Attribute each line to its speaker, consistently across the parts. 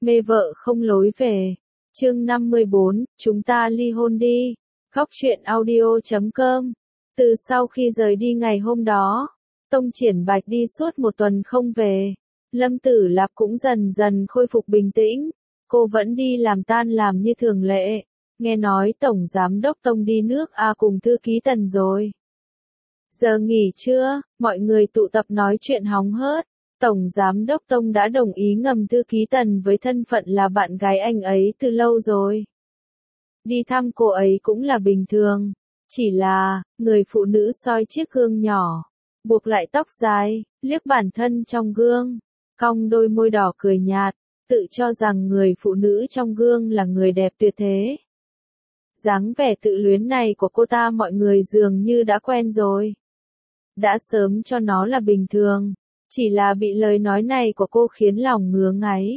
Speaker 1: Mê vợ không lối về. Chương 54, chúng ta ly hôn đi. Góc truyện audio.com. Từ sau khi rời đi ngày hôm đó, Tông Triển Bạch đi suốt một tuần không về. Lâm Tử Lạp cũng dần dần khôi phục bình tĩnh. Cô vẫn đi làm tan làm như thường lệ. Nghe nói Tổng Giám đốc Tông đi nước A cùng thư ký Tần rồi. Giờ nghỉ trưa, mọi người tụ tập nói chuyện hóng hớt. Tổng Giám đốc Tông đã đồng ý ngầm thư ký Tần với thân phận là bạn gái anh ấy từ lâu rồi. Đi thăm cô ấy cũng là bình thường. Chỉ là, người phụ nữ soi chiếc gương nhỏ, buộc lại tóc dài, liếc bản thân trong gương, cong đôi môi đỏ cười nhạt, tự cho rằng người phụ nữ trong gương là người đẹp tuyệt thế. Dáng vẻ tự luyến này của cô ta mọi người dường như đã quen rồi. Đã sớm cho nó là bình thường, chỉ là bị lời nói này của cô khiến lòng ngứa ngáy.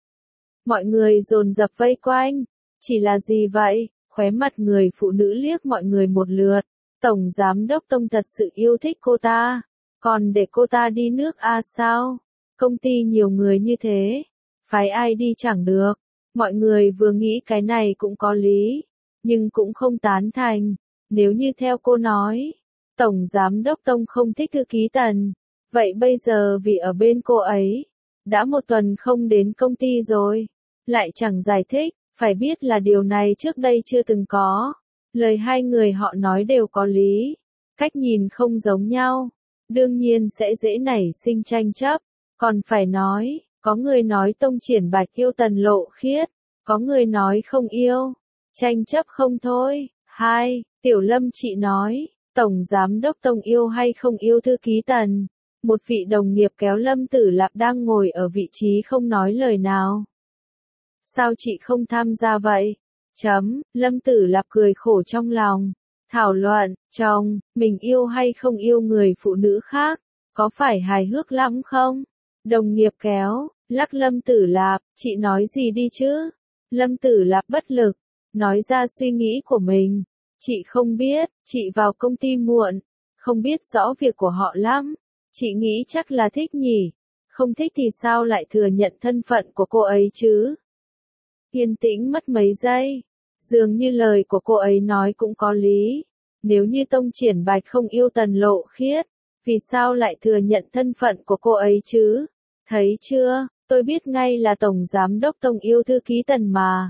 Speaker 1: Mọi người dồn dập vây quanh, chỉ là gì vậy? Khóe mặt người phụ nữ liếc mọi người một lượt. Tổng Giám đốc Tông thật sự yêu thích cô ta, còn để cô ta đi nước A sao? Công ty nhiều người như thế, phái ai đi chẳng được. Mọi người vừa nghĩ cái này cũng có lý, nhưng cũng không tán thành. Nếu như theo cô nói, Tổng Giám đốc Tông không thích thư ký Tần, vậy bây giờ vì ở bên cô ấy, đã một tuần không đến công ty rồi, lại chẳng giải thích. Phải biết là điều này trước đây chưa từng có. Lời hai người họ nói đều có lý. Cách nhìn không giống nhau. Đương nhiên sẽ dễ nảy sinh tranh chấp. Còn phải nói, có người nói Tông Triển Bạch yêu Tần Lộ Khiết. Có người nói không yêu. Tranh chấp không thôi. Tiểu Lâm chị nói, Tổng Giám đốc Tông yêu hay không yêu thư ký Tần. Một vị đồng nghiệp kéo Lâm Tử Lạp đang ngồi ở vị trí không nói lời nào. Sao chị không tham gia vậy? Lâm Tử Lạp cười khổ trong lòng. Thảo luận, chồng, mình yêu hay không yêu người phụ nữ khác, có phải hài hước lắm không? Đồng nghiệp kéo, lắc Lâm Tử Lạp, chị nói gì đi chứ? Lâm Tử Lạp bất lực, nói ra suy nghĩ của mình. Chị không biết, chị vào công ty muộn, không biết rõ việc của họ lắm. Chị nghĩ chắc là thích nhỉ, không thích thì sao lại thừa nhận thân phận của cô ấy chứ? Yên tĩnh mất mấy giây, dường như lời của cô ấy nói cũng có lý. Nếu như Tông Triển Bạch không yêu Tần Lộ Khiết, vì sao lại thừa nhận thân phận của cô ấy chứ? Thấy chưa, tôi biết ngay là Tổng Giám đốc Tông yêu thư ký Tần mà.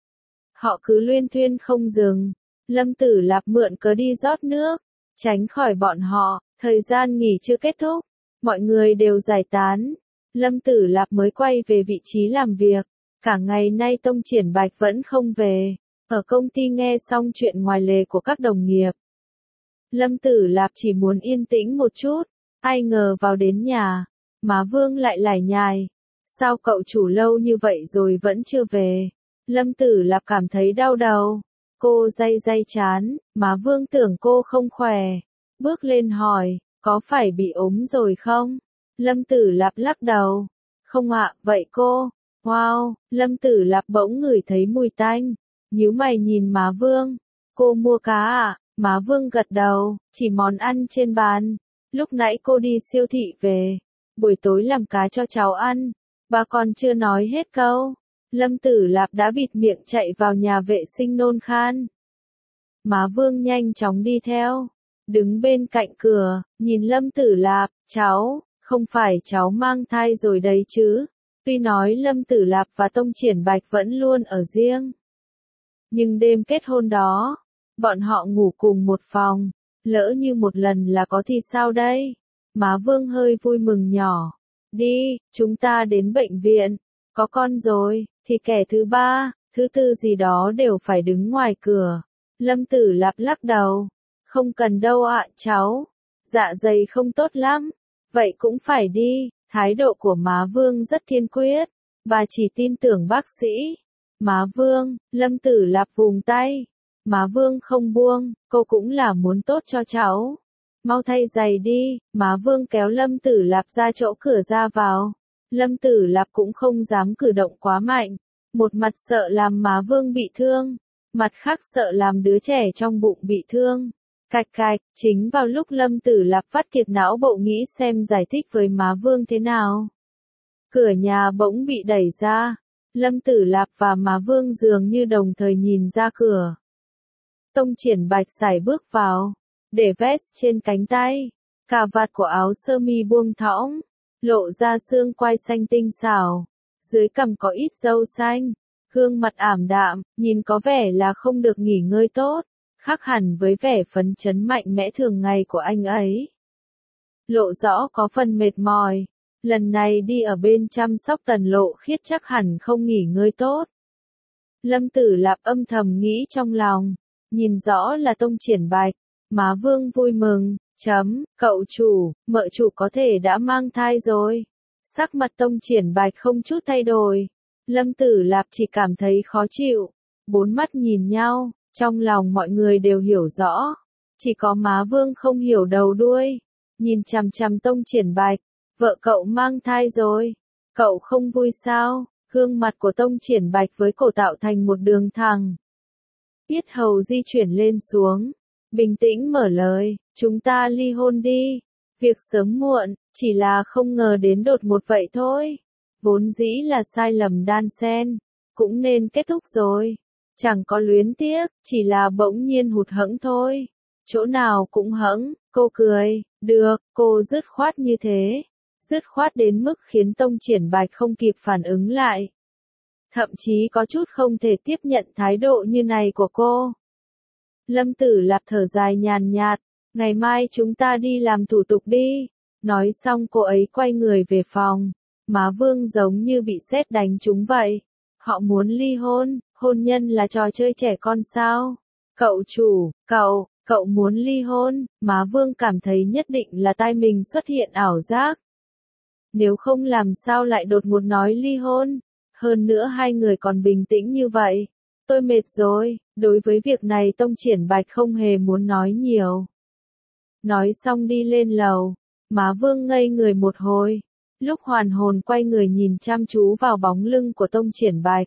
Speaker 1: Họ cứ luyên thuyên không dừng. Lâm Tử Lạp mượn cớ đi rót nước, tránh khỏi bọn họ. Thời gian nghỉ chưa kết thúc, mọi người đều giải tán. Lâm Tử Lạp mới quay về vị trí làm việc. Cả ngày nay Tông Triển Bạch vẫn không về. Ở công ty nghe xong chuyện ngoài lề của các đồng nghiệp, Lâm Tử Lạp chỉ muốn yên tĩnh một chút. Ai ngờ vào đến nhà, má Vương lại lải nhải. Sao cậu chủ lâu như vậy rồi vẫn chưa về? Lâm Tử Lạp cảm thấy đau đầu. Cô day chán, má Vương tưởng cô không khỏe. Bước lên hỏi, có phải bị ốm rồi không? Lâm Tử Lạp lắc đầu. Không ạ, vậy cô? Wow, Lâm Tử Lạp bỗng ngửi thấy mùi tanh. Nhíu mày nhìn má Vương. Cô mua cá à? Má Vương gật đầu, chỉ món ăn trên bàn. Lúc nãy cô đi siêu thị về. Buổi tối làm cá cho cháu ăn. Bà còn chưa nói hết câu. Lâm Tử Lạp đã bịt miệng chạy vào nhà vệ sinh nôn khan. Má Vương nhanh chóng đi theo. Đứng bên cạnh cửa, nhìn Lâm Tử Lạp, cháu, không phải cháu mang thai rồi đấy chứ? Tuy nói Lâm Tử Lạp và Tông Triển Bạch vẫn luôn ở riêng, nhưng đêm kết hôn đó, bọn họ ngủ cùng một phòng, lỡ như một lần là có thì sao đây? Má Vương hơi vui mừng nhỏ. Đi, chúng ta đến bệnh viện, có con rồi, thì kẻ thứ ba, thứ tư gì đó đều phải đứng ngoài cửa. Lâm Tử Lạp lắc đầu. Không cần đâu ạ cháu, dạ dày không tốt lắm. Vậy cũng phải đi. Thái độ của má Vương rất kiên quyết. Bà chỉ tin tưởng bác sĩ. Má Vương, Lâm Tử Lạp vùng tay. Má Vương không buông, cô cũng là muốn tốt cho cháu. Mau thay giày đi. Má Vương kéo Lâm Tử Lạp ra chỗ cửa ra vào. Lâm Tử Lạp cũng không dám cử động quá mạnh. Một mặt sợ làm má Vương bị thương, mặt khác sợ làm đứa trẻ trong bụng bị thương. Cạch cạch, chính vào lúc Lâm Tử Lạp vắt kiệt não bộ nghĩ xem giải thích với má Vương thế nào. Cửa nhà bỗng bị đẩy ra. Lâm Tử Lạp và Má Vương dường như đồng thời nhìn ra cửa. Tông Triển Bạch sải bước vào, để vest trên cánh tay, cà vạt của áo sơ mi buông thõng, lộ ra xương quai xanh tinh xảo, dưới cằm có ít râu xanh, gương mặt ảm đạm, nhìn có vẻ là không được nghỉ ngơi tốt, khác hẳn với vẻ phấn chấn mạnh mẽ thường ngày của anh ấy. Lộ rõ có phần mệt mỏi, lần này đi ở bên chăm sóc Tần Lộ Khiết chắc hẳn không nghỉ ngơi tốt. Lâm Tử Lạp âm thầm nghĩ trong lòng, nhìn rõ là Tông Triển Bạch, Má Vương vui mừng, cậu chủ, mợ chủ có thể đã mang thai rồi. Sắc mặt Tông Triển Bạch không chút thay đổi, Lâm Tử Lạp chỉ cảm thấy khó chịu, bốn mắt nhìn nhau, trong lòng mọi người đều hiểu rõ, chỉ có Má Vương không hiểu đầu đuôi, nhìn chằm chằm Tông Triển Bạch, vợ cậu mang thai rồi, cậu không vui sao? Gương mặt của Tông Triển Bạch với cổ tạo thành một đường thẳng. Yết hầu di chuyển lên xuống, bình tĩnh mở lời, chúng ta ly hôn đi. Việc sớm muộn, chỉ là không ngờ đến đột ngột vậy thôi. Vốn dĩ là sai lầm đan xen, cũng nên kết thúc rồi. Chẳng có luyến tiếc, chỉ là bỗng nhiên hụt hẫng thôi. Chỗ nào cũng hẫng, cô cười, được, cô dứt khoát như thế. Dứt khoát đến mức khiến Tông Triển Bạch không kịp phản ứng lại. Thậm chí có chút không thể tiếp nhận thái độ như này của cô. Lâm Tử Lạp thở dài nhàn nhạt, ngày mai chúng ta đi làm thủ tục đi. Nói xong cô ấy quay người về phòng. Má Vương giống như bị sét đánh trúng vậy. Họ muốn ly hôn, hôn nhân là trò chơi trẻ con sao? Cậu chủ, cậu muốn ly hôn, Má Vương cảm thấy nhất định là tai mình xuất hiện ảo giác. Nếu không làm sao lại đột ngột nói ly hôn, hơn nữa hai người còn bình tĩnh như vậy. Tôi mệt rồi, đối với việc này Tông Triển Bạch không hề muốn nói nhiều. Nói xong đi lên lầu, Má Vương ngây người một hồi, lúc hoàn hồn quay người nhìn chăm chú vào bóng lưng của Tông Triển Bạch.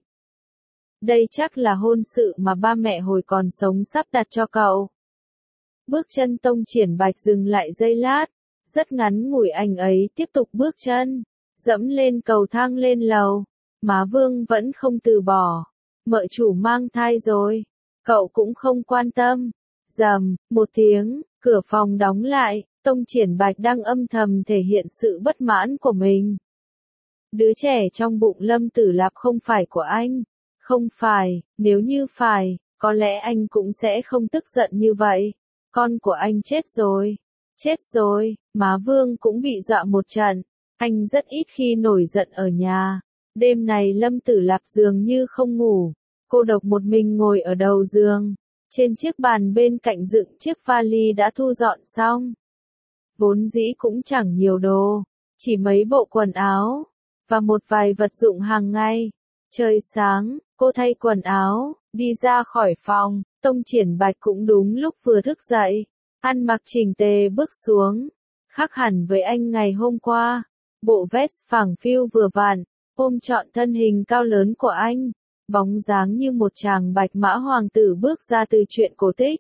Speaker 1: Đây chắc là hôn sự mà ba mẹ hồi còn sống sắp đặt cho cậu. Bước chân Tông Triển Bạch dừng lại giây lát, rất ngắn ngủi anh ấy tiếp tục bước chân, dẫm lên cầu thang lên lầu. Má Vương vẫn không từ bỏ. Mợ chủ mang thai rồi, cậu cũng không quan tâm. Rầm, một tiếng, cửa phòng đóng lại, Tông Triển Bạch đang âm thầm thể hiện sự bất mãn của mình. Đứa trẻ trong bụng Lâm Tử Lạp không phải của anh. Không phải, nếu như phải, có lẽ anh cũng sẽ không tức giận như vậy. Con của anh chết rồi. Chết rồi, Má Vương cũng bị dọa một trận. Anh rất ít khi nổi giận ở nhà. Đêm này Lâm Tử Lạp dường như không ngủ. Cô độc một mình ngồi ở đầu giường. Trên chiếc bàn bên cạnh dựng chiếc vali đã thu dọn xong. Vốn dĩ cũng chẳng nhiều đồ. Chỉ mấy bộ quần áo. Và một vài vật dụng hàng ngày. Trời sáng, cô thay quần áo, đi ra khỏi phòng. Tông Triển Bạch cũng đúng lúc vừa thức dậy. Ăn mặc chỉnh tề bước xuống. Khác hẳn với anh ngày hôm qua. Bộ vest phẳng phiu vừa vặn, ôm trọn thân hình cao lớn của anh. Bóng dáng như một chàng bạch mã hoàng tử bước ra từ truyện cổ tích.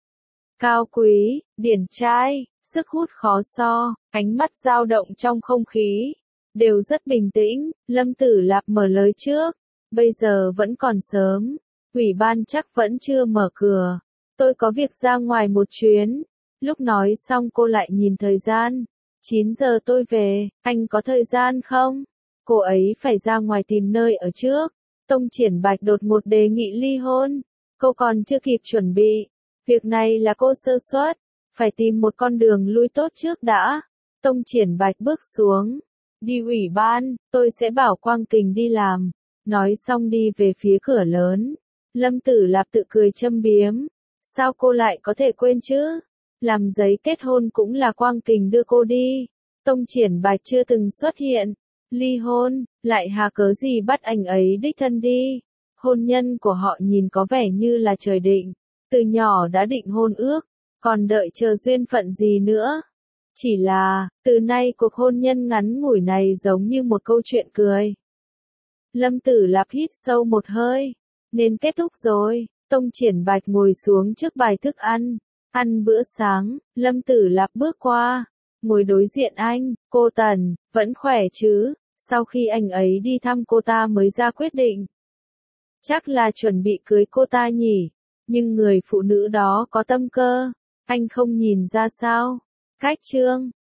Speaker 1: Cao quý, điển trai, sức hút khó so, ánh mắt dao động trong không khí. Đều rất bình tĩnh, Lâm Tử Lạp mở lời trước. Bây giờ vẫn còn sớm, ủy ban chắc vẫn chưa mở cửa. Tôi có việc ra ngoài một chuyến. Lúc nói xong cô lại nhìn thời gian. 9 giờ tôi về, anh có thời gian không? Cô ấy phải ra ngoài tìm nơi ở trước. Tông Triển Bạch đột ngột đề nghị ly hôn. Cô còn chưa kịp chuẩn bị. Việc này là cô sơ suất. Phải tìm một con đường lui tốt trước đã. Tông Triển Bạch bước xuống. Đi ủy ban, tôi sẽ bảo Quang Kình đi làm. Nói xong đi về phía cửa lớn. Lâm Tử Lạp tự cười châm biếm. Sao cô lại có thể quên chứ? Làm giấy kết hôn cũng là Quang Kình đưa cô đi. Tông Triển Bạch chưa từng xuất hiện. Ly hôn, lại hà cớ gì bắt anh ấy đích thân đi. Hôn nhân của họ nhìn có vẻ như là trời định. Từ nhỏ đã định hôn ước. Còn đợi chờ duyên phận gì nữa. Chỉ là, từ nay cuộc hôn nhân ngắn ngủi này giống như một câu chuyện cười. Lâm Tử Lạp hít sâu một hơi. Nên kết thúc rồi. Tông Triển Bạch ngồi xuống trước bài thức ăn. Ăn bữa sáng, Lâm Tử Lạp bước qua. Ngồi đối diện anh, cô Tần, vẫn khỏe chứ? sau khi anh ấy đi thăm cô ta mới ra quyết định. Chắc là chuẩn bị cưới cô ta nhỉ, nhưng người phụ nữ đó có tâm cơ, anh không nhìn ra sao? Khách trương,